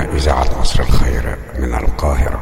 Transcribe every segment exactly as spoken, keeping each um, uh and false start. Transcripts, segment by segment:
هنا إذاعة عصر الخير من القاهرة.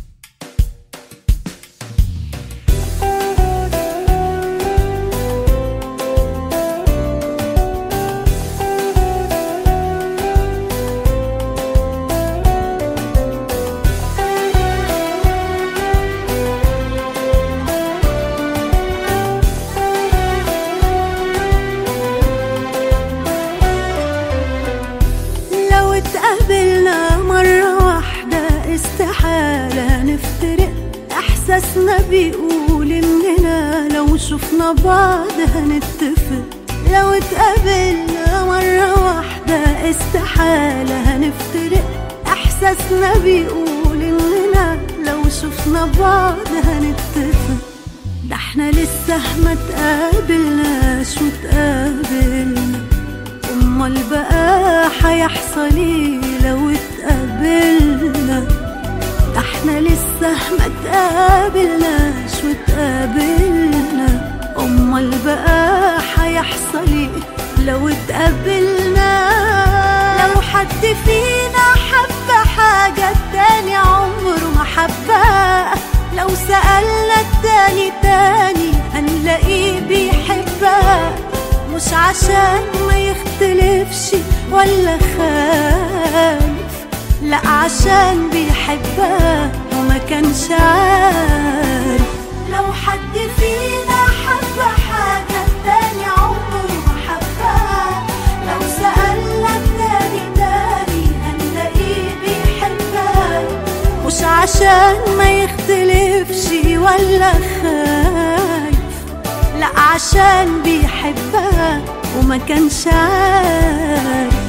اتقابلنا مرة واحدة استحالة نفترق، احساسنا بيقول اننا لو شفنا بعض هنتفق. لو اتقابلنا مرة واحدة استحالة هنفترق، احساسنا بيقول اننا لو شفنا بعض هنتفق. ده احنا لسه ما اتقابلناش واتقابلنا، امال بقى هيحصل ايه لو اتقابلنا؟ ده احنا لسه ما اتقابلناش واتقابلنا، امال بقى هيحصل ايه لو اتقابلنا؟ لو حد فينا حب حاجة التاني عمره ما حبها، لو سألنا التاني تاني هنلاقيه بيحبها، مش عشان ما يختلفش ولا خالف، لا عشان بيحبها وما كانش عارف. لو حد فينا حب حاجة التاني عمره ما حبها، لو سألنا التاني تاني هنلاقيه بيحبها، مش عشان ما يختلفش ولا خالف، لا عشان بيحبها وما كانش عارف.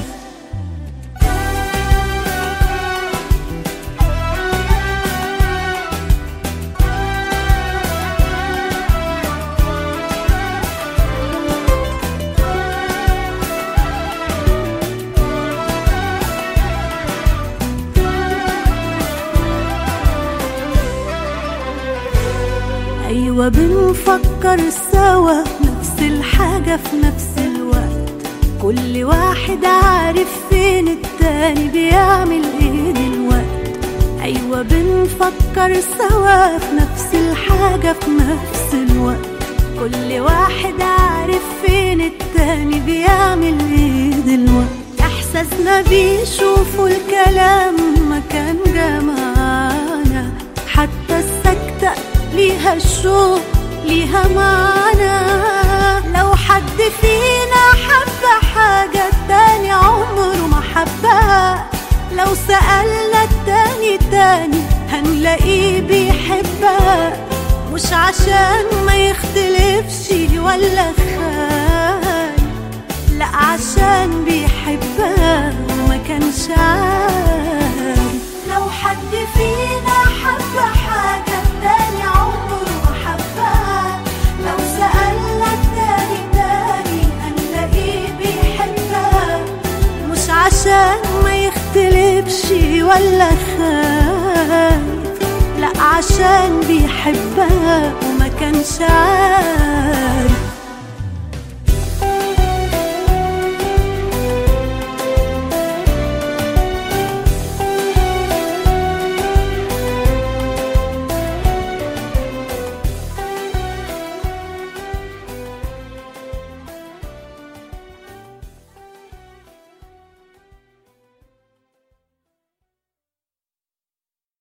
أيوة بنفكر سوا نفس الحاجة في نفس الوقت، كل واحد عارف فين التاني بيعمل ايه دلوقت. أيوة بنفكر سوا في نفس الحاجة في نفس الوقت، كل واحد عارف فين التاني بيعمل ايه دلوقت. إحساسنا بيشوفوا الكلام ما كان جمعنا، حتى السكتة ليها الشوق ليها معنى. لو حد فينا حب حاجة التاني عمره ما حبها، لو سألنا التاني تاني هنلاقيه بيحبها، مش عشان ما يختلفش ولا خايف، لا عشان بيحبها وما كانش عارف. لو حد فينا حب حاجة التاني عمره ما حبها، لو سألنا التاني تاني هنلاقيه بيحبها، مش عشان ما يختلفش ولا خايف، لا عشان بيحبها وما كانش عارف.